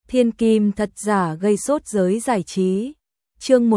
Thiên kim thật giả gây sốt giới giải trí. Chương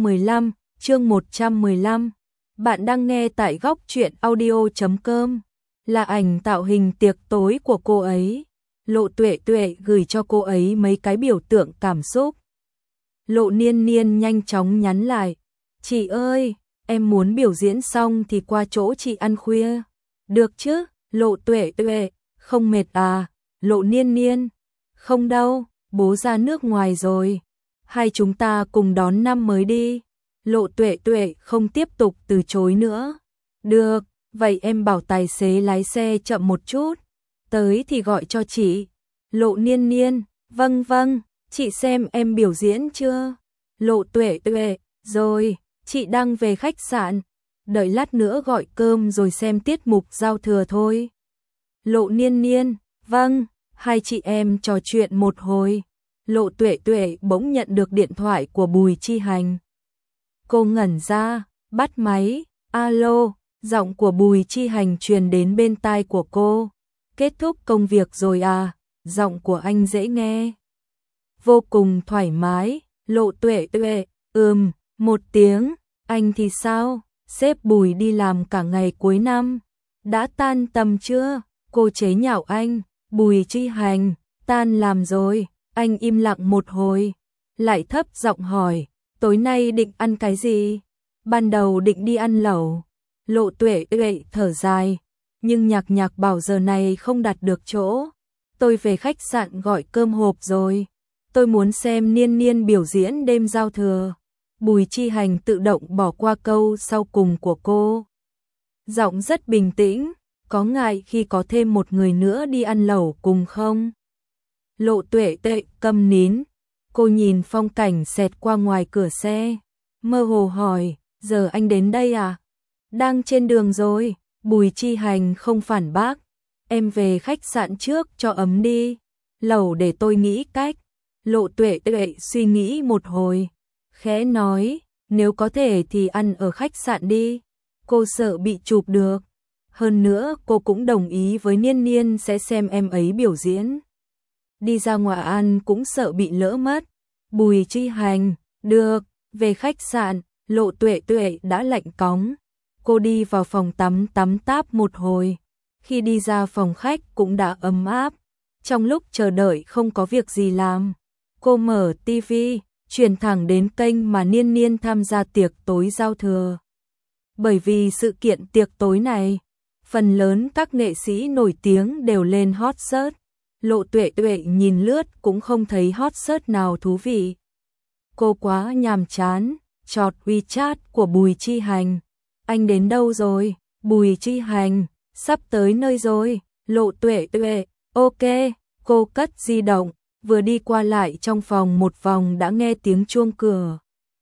115. Bạn đang nghe tại góc truyện audio.com. Là ảnh tạo hình tiệc tối của cô ấy. Lộ Tuệ Tuệ gửi cho cô ấy mấy cái biểu tượng cảm xúc. Lộ Niên Niên nhanh chóng nhắn lại. Chị ơi, em muốn biểu diễn xong thì qua chỗ chị ăn khuya. Được chứ, Lộ Tuệ Tuệ, không mệt à? Lộ Niên Niên, không đâu, bố ra nước ngoài rồi. Hai chúng ta cùng đón năm mới đi. Lộ Tuệ Tuệ không tiếp tục từ chối nữa. Được, vậy em bảo tài xế lái xe chậm một chút. Tới thì gọi cho chị. Lộ Niên Niên, vâng vâng, chị xem em biểu diễn chưa? Lộ Tuệ Tuệ, rồi, chị đang về khách sạn. Đợi lát nữa gọi cơm rồi xem tiết mục giao thừa thôi. Lộ Niên Niên, vâng, hai chị em trò chuyện một hồi. Lộ Tuệ Tuệ bỗng nhận được điện thoại của Bùi Chi Hành. Cô ngẩn ra, bắt máy, alo, giọng của Bùi Chi Hành truyền đến bên tai của cô. Kết thúc công việc rồi à? Giọng của anh dễ nghe, vô cùng thoải mái. Lộ Tuệ Tuệ, một tiếng. Anh thì sao? Sếp Bùi đi làm cả ngày cuối năm. Đã tan tầm chưa? Cô chế nhạo anh. Bùi Chi Hành, tan làm rồi. Anh im lặng một hồi, lại thấp giọng hỏi, tối nay định ăn cái gì? Ban đầu định đi ăn lẩu. Lộ Tuệ Tuệ thở dài, nhưng Nhạc bảo giờ này không đặt được chỗ. Tôi về khách sạn gọi cơm hộp rồi. Tôi muốn xem Niên Niên biểu diễn đêm giao thừa. Bùi Chi Hành tự động bỏ qua câu sau cùng của cô. Giọng rất bình tĩnh, có ngại khi có thêm một người nữa đi ăn lẩu cùng không? Lộ Tuệ Tuệ câm nín, cô nhìn phong cảnh xẹt qua ngoài cửa xe, mơ hồ hỏi, giờ anh đến đây à? Đang trên đường rồi. Bùi Chi Hành không phản bác, em về khách sạn trước cho ấm đi, lẩu để tôi nghĩ cách. Lộ Tuệ Tuệ suy nghĩ một hồi, khẽ nói, nếu có thể thì ăn ở khách sạn đi, cô sợ bị chụp được. Hơn nữa cô cũng đồng ý với Niên Niên sẽ xem em ấy biểu diễn. Đi ra ngoài ăn cũng sợ bị lỡ mất. Bùi Chi Hành, được, về khách sạn. Lộ Tuệ Tuệ đã lạnh cóng. Cô đi vào phòng tắm tắm táp một hồi. Khi đi ra phòng khách cũng đã ấm áp. Trong lúc chờ đợi không có việc gì làm, cô mở tivi, chuyển thẳng đến kênh mà Niên Niên tham gia tiệc tối giao thừa. Bởi vì sự kiện tiệc tối này, phần lớn các nghệ sĩ nổi tiếng đều lên hot search. Lộ Tuệ Tuệ nhìn lướt cũng không thấy hot search nào thú vị. Cô quá nhàm chán, chọt WeChat của Bùi Chi Hành. Anh đến đâu rồi? Bùi Chi Hành, sắp tới nơi rồi. Lộ Tuệ Tuệ, ok. Cô cất di động, vừa đi qua lại trong phòng một vòng đã nghe tiếng chuông cửa.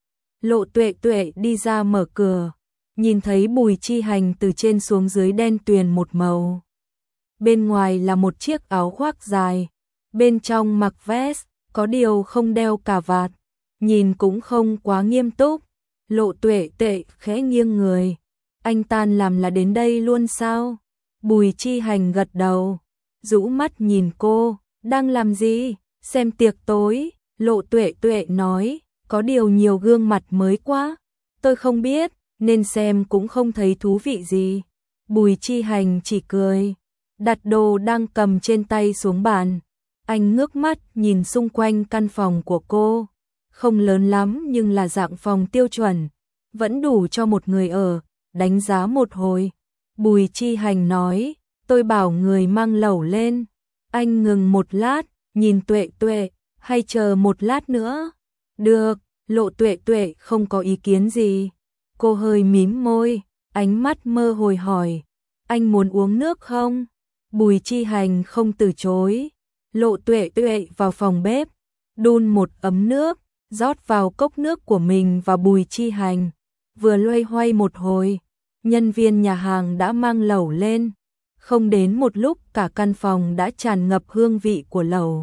Lộ Tuệ Tuệ đi ra mở cửa, nhìn thấy Bùi Chi Hành từ trên xuống dưới đen tuyền một màu. Bên ngoài là một chiếc áo khoác dài, bên trong mặc vest, có điều không đeo cà vạt, nhìn cũng không quá nghiêm túc. Lộ Tuệ Tuệ khẽ nghiêng người, anh tan làm là đến đây luôn sao? Bùi Chi Hành gật đầu, rũ mắt nhìn cô, đang làm gì? Xem tiệc tối. Lộ Tuệ Tuệ nói, có điều nhiều gương mặt mới quá, tôi không biết, nên xem cũng không thấy thú vị gì. Bùi Chi Hành chỉ cười, đặt đồ đang cầm trên tay xuống bàn. Anh ngước mắt nhìn xung quanh căn phòng của cô, không lớn lắm nhưng là dạng phòng tiêu chuẩn, vẫn đủ cho một người ở. Đánh giá một hồi, Bùi Chi Hành nói, tôi bảo người mang lẩu lên. Anh ngừng một lát, nhìn Tuệ Tuệ, hay chờ một lát nữa? Được. Lộ Tuệ Tuệ không có ý kiến gì. Cô hơi mím môi, ánh mắt mơ hồ hỏi, anh muốn uống nước không? Bùi Chi Hành không từ chối. Lộ Tuệ Tuệ vào phòng bếp, đun một ấm nước, rót vào cốc nước của mình và Bùi Chi Hành. Vừa loay hoay một hồi, nhân viên nhà hàng đã mang lẩu lên. Không đến một lúc cả căn phòng đã tràn ngập hương vị của lẩu.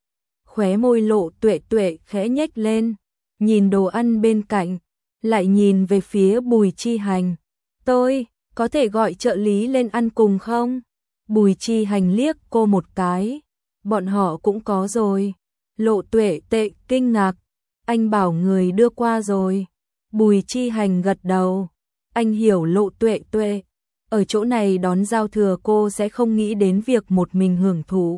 Khóe môi Lộ Tuệ Tuệ khẽ nhếch lên, nhìn đồ ăn bên cạnh, lại nhìn về phía Bùi Chi Hành. Tôi, có thể gọi trợ lý lên ăn cùng không? Bùi Chi Hành liếc cô một cái. Bọn họ cũng có rồi. Lộ Tuệ Tuệ kinh ngạc, anh bảo người đưa qua rồi. Bùi Chi Hành gật đầu, anh hiểu Lộ Tuệ Tuệ. Ở chỗ này đón giao thừa cô sẽ không nghĩ đến việc một mình hưởng thụ.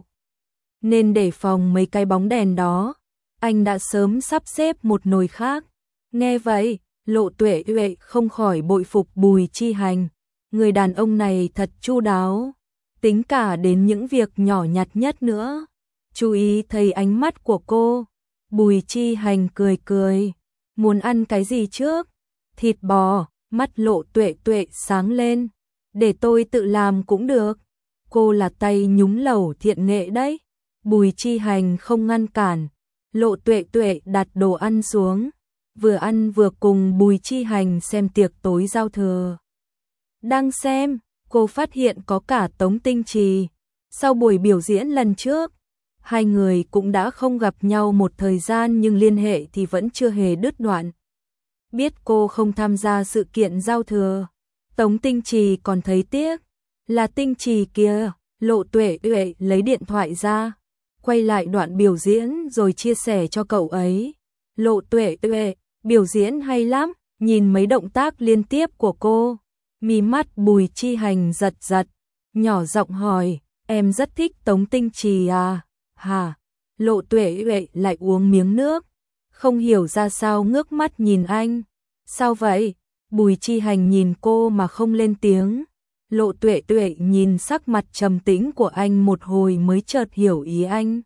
Nên để phòng mấy cái bóng đèn đó, anh đã sớm sắp xếp một nồi khác. Nghe vậy, Lộ Tuệ Tuệ không khỏi bội phục Bùi Chi Hành. Người đàn ông này thật chu đáo, tính cả đến những việc nhỏ nhặt nhất nữa. Chú ý thấy ánh mắt của cô, Bùi Chi Hành cười cười. Muốn ăn cái gì trước? Thịt bò. Mắt Lộ Tuệ Tuệ sáng lên. Để tôi tự làm cũng được. Cô là tay nhúng lẩu thiện nghệ đấy. Bùi Chi Hành không ngăn cản. Lộ Tuệ Tuệ đặt đồ ăn xuống, vừa ăn vừa cùng Bùi Chi Hành xem tiệc tối giao thừa. Đang xem, cô phát hiện có cả Tống Tinh Trì. Sau buổi biểu diễn lần trước, hai người cũng đã không gặp nhau một thời gian nhưng liên hệ thì vẫn chưa hề đứt đoạn. Biết cô không tham gia sự kiện giao thừa, Tống Tinh Trì còn thấy tiếc. Là Tinh Trì kia. Lộ Tuệ Tuệ lấy điện thoại ra, quay lại đoạn biểu diễn rồi chia sẻ cho cậu ấy. Lộ Tuệ Tuệ, biểu diễn hay lắm. Nhìn mấy động tác liên tiếp của cô, mí mắt Bùi Chi Hành giật giật, nhỏ giọng hỏi, em rất thích Tống Tinh Trì à? Hả? Lộ Tuệ Tuệ lại uống miếng nước, không hiểu ra sao ngước mắt nhìn anh. Sao vậy? Bùi Chi Hành nhìn cô mà không lên tiếng. Lộ Tuệ Tuệ nhìn sắc mặt trầm tĩnh của anh một hồi mới chợt hiểu ý anh.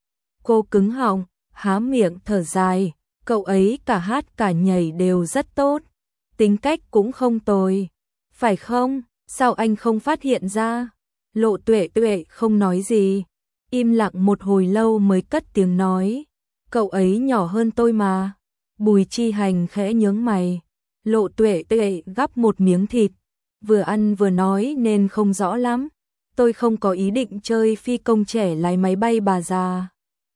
Cô cứng họng, há miệng thở dài, cậu ấy cả hát cả nhảy đều rất tốt, tính cách cũng không tồi, phải không? Sao anh không phát hiện ra? Lộ Tuệ Tuệ không nói gì, im lặng một hồi lâu mới cất tiếng nói, cậu ấy nhỏ hơn tôi mà. Bùi Chi Hành khẽ nhướng mày. Lộ Tuệ Tuệ gắp một miếng thịt, vừa ăn vừa nói nên không rõ lắm. Tôi không có ý định chơi phi công trẻ lái máy bay bà già.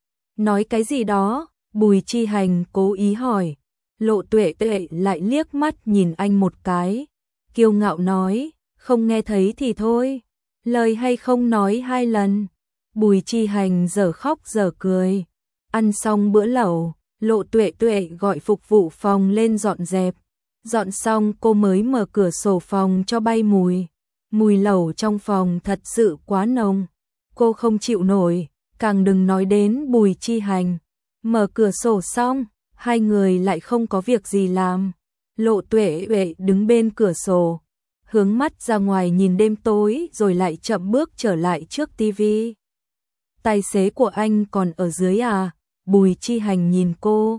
Nói cái gì đó? Bùi Chi Hành cố ý hỏi. Lộ Tuệ Tuệ lại liếc mắt nhìn anh một cái, kiêu ngạo nói, không nghe thấy thì thôi. Lời hay không nói hai lần. Bùi Chi Hành dở khóc dở cười. Ăn xong bữa lẩu, Lộ Tuệ Tuệ gọi phục vụ phòng lên dọn dẹp. Dọn xong cô mới mở cửa sổ phòng cho bay mùi. Mùi lẩu trong phòng thật sự quá nồng. Cô không chịu nổi, càng đừng nói đến Bùi Chi Hành. Mở cửa sổ xong, hai người lại không có việc gì làm. Lộ Tuệ Tuệ đứng bên cửa sổ, hướng mắt ra ngoài nhìn đêm tối rồi lại chậm bước trở lại trước tivi. Tài xế của anh còn ở dưới à? Bùi Chi Hành nhìn cô.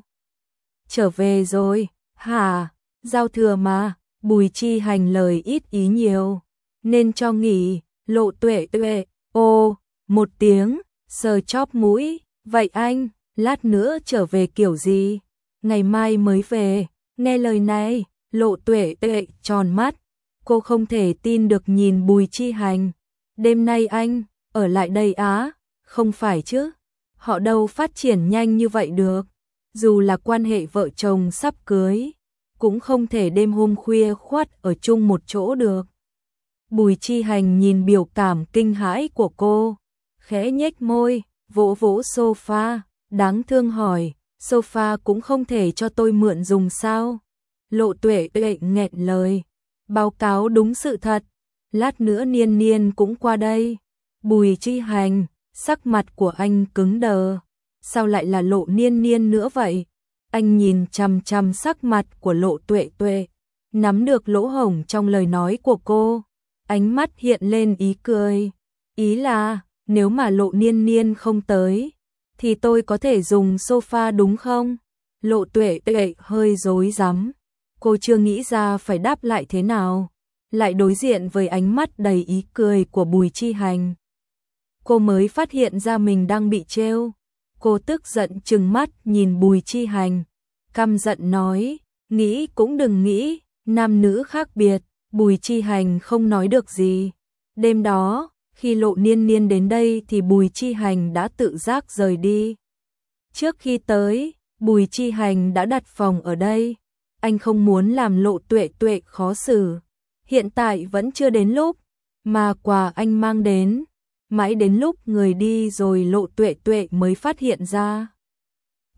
Trở về rồi, hả? Giao thừa mà. Bùi Chi Hành lời ít ý nhiều, nên cho nghỉ. Lộ Tuệ Tuệ, ô, một tiếng, sờ chóp mũi. Vậy anh, lát nữa trở về kiểu gì? Ngày mai mới về. Nghe lời này, Lộ Tuệ Tuệ tròn mắt. Cô không thể tin được nhìn Bùi Chi Hành. Đêm nay anh, ở lại đây á? Không phải chứ? Họ đâu phát triển nhanh như vậy được. Dù là quan hệ vợ chồng sắp cưới, cũng không thể đêm hôm khuya khoắt ở chung một chỗ được. Bùi Chi Hành nhìn biểu cảm kinh hãi của cô, khẽ nhếch môi, vỗ vỗ sofa, đáng thương hỏi, sofa cũng không thể cho tôi mượn dùng sao? Lộ Tuệ Tuệ nghẹn lời, báo cáo đúng sự thật, lát nữa Niên Niên cũng qua đây. Bùi Chi Hành, sắc mặt của anh cứng đờ, sao lại là Lộ Niên Niên nữa vậy? Anh nhìn chằm chằm sắc mặt của Lộ Tuệ Tuệ, nắm được lỗ hổng trong lời nói của cô, ánh mắt hiện lên ý cười. Ý là, nếu mà Lộ Niên Niên không tới, thì tôi có thể dùng sofa đúng không? Lộ Tuệ Tuệ hơi rối rắm, cô chưa nghĩ ra phải đáp lại thế nào, lại đối diện với ánh mắt đầy ý cười của Bùi Chi Hành. Cô mới phát hiện ra mình đang bị trêu. Cô tức giận trừng mắt nhìn Bùi Chi Hành, căm giận nói, nghĩ cũng đừng nghĩ, nam nữ khác biệt. Bùi Chi Hành không nói được gì. Đêm đó, khi Lộ Niên Niên đến đây thì Bùi Chi Hành đã tự giác rời đi. Trước khi tới, Bùi Chi Hành đã đặt phòng ở đây. Anh không muốn làm Lộ Tuệ Tuệ khó xử. Hiện tại vẫn chưa đến lúc, mà quà anh mang đến. Mãi đến lúc người đi rồi Lộ Tuệ Tuệ mới phát hiện ra.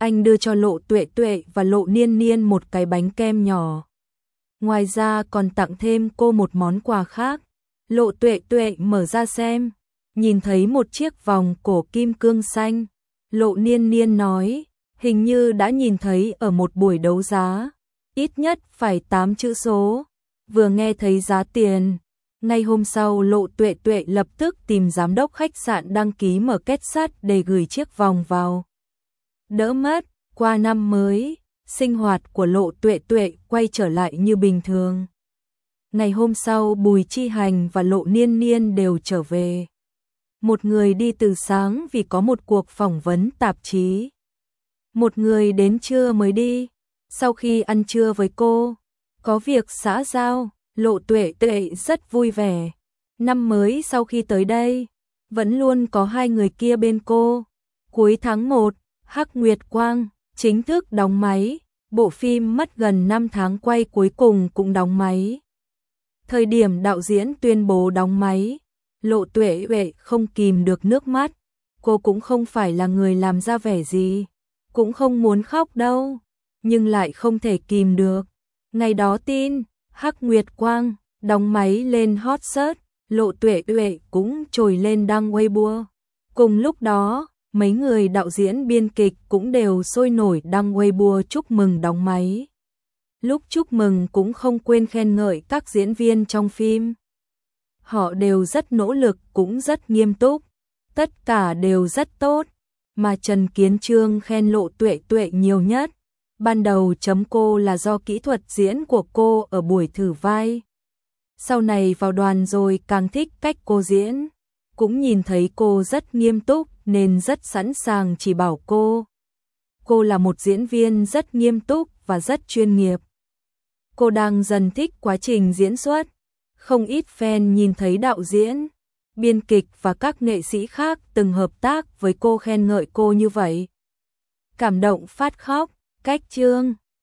Anh đưa cho Lộ Tuệ Tuệ và Lộ Niên Niên một cái bánh kem nhỏ. Ngoài ra còn tặng thêm cô một món quà khác. Lộ Tuệ Tuệ mở ra xem, nhìn thấy một chiếc vòng cổ kim cương xanh. Lộ Niên Niên nói, hình như đã nhìn thấy ở một buổi đấu giá, ít nhất phải 8 chữ số. Vừa nghe thấy giá tiền, ngay hôm sau Lộ Tuệ Tuệ lập tức tìm giám đốc khách sạn đăng ký mở kết sắt để gửi chiếc vòng vào. Đỡ mất, qua năm mới, sinh hoạt của Lộ Tuệ Tuệ quay trở lại như bình thường. Ngày hôm sau Bùi Chi Hành và Lộ Niên Niên đều trở về. Một người đi từ sáng vì có một cuộc phỏng vấn tạp chí. Một người đến trưa mới đi. Sau khi ăn trưa với cô, có việc xã giao, Lộ Tuệ Tuệ rất vui vẻ. Năm mới sau khi tới đây, vẫn luôn có hai người kia bên cô. Cuối tháng 1, Hắc Nguyệt Quang chính thức đóng máy. Bộ phim mất gần 5 tháng quay cuối cùng cũng đóng máy. Thời điểm đạo diễn tuyên bố đóng máy, Lộ Tuệ Tuệ không kìm được nước mắt. Cô cũng không phải là người làm ra vẻ gì, cũng không muốn khóc đâu, nhưng lại không thể kìm được. Ngày đó tin Hắc Nguyệt Quang đóng máy lên hot search, Lộ Tuệ Tuệ cũng trồi lên đăng Weibo. Cùng lúc đó, mấy người đạo diễn biên kịch cũng đều sôi nổi đăng Weibo chúc mừng đóng máy. Lúc chúc mừng cũng không quên khen ngợi các diễn viên trong phim. Họ đều rất nỗ lực, cũng rất nghiêm túc, tất cả đều rất tốt, mà Trần Kiến Chương khen Lộ Tuệ Tuệ nhiều nhất. Ban đầu chấm cô là do kỹ thuật diễn của cô ở buổi thử vai. Sau này vào đoàn rồi càng thích cách cô diễn, cũng nhìn thấy cô rất nghiêm túc nên rất sẵn sàng chỉ bảo cô. Cô là một diễn viên rất nghiêm túc và rất chuyên nghiệp. Cô đang dần thích quá trình diễn xuất. Không ít fan nhìn thấy đạo diễn, biên kịch và các nghệ sĩ khác từng hợp tác với cô khen ngợi cô như vậy. Cảm động phát khóc, cách Chương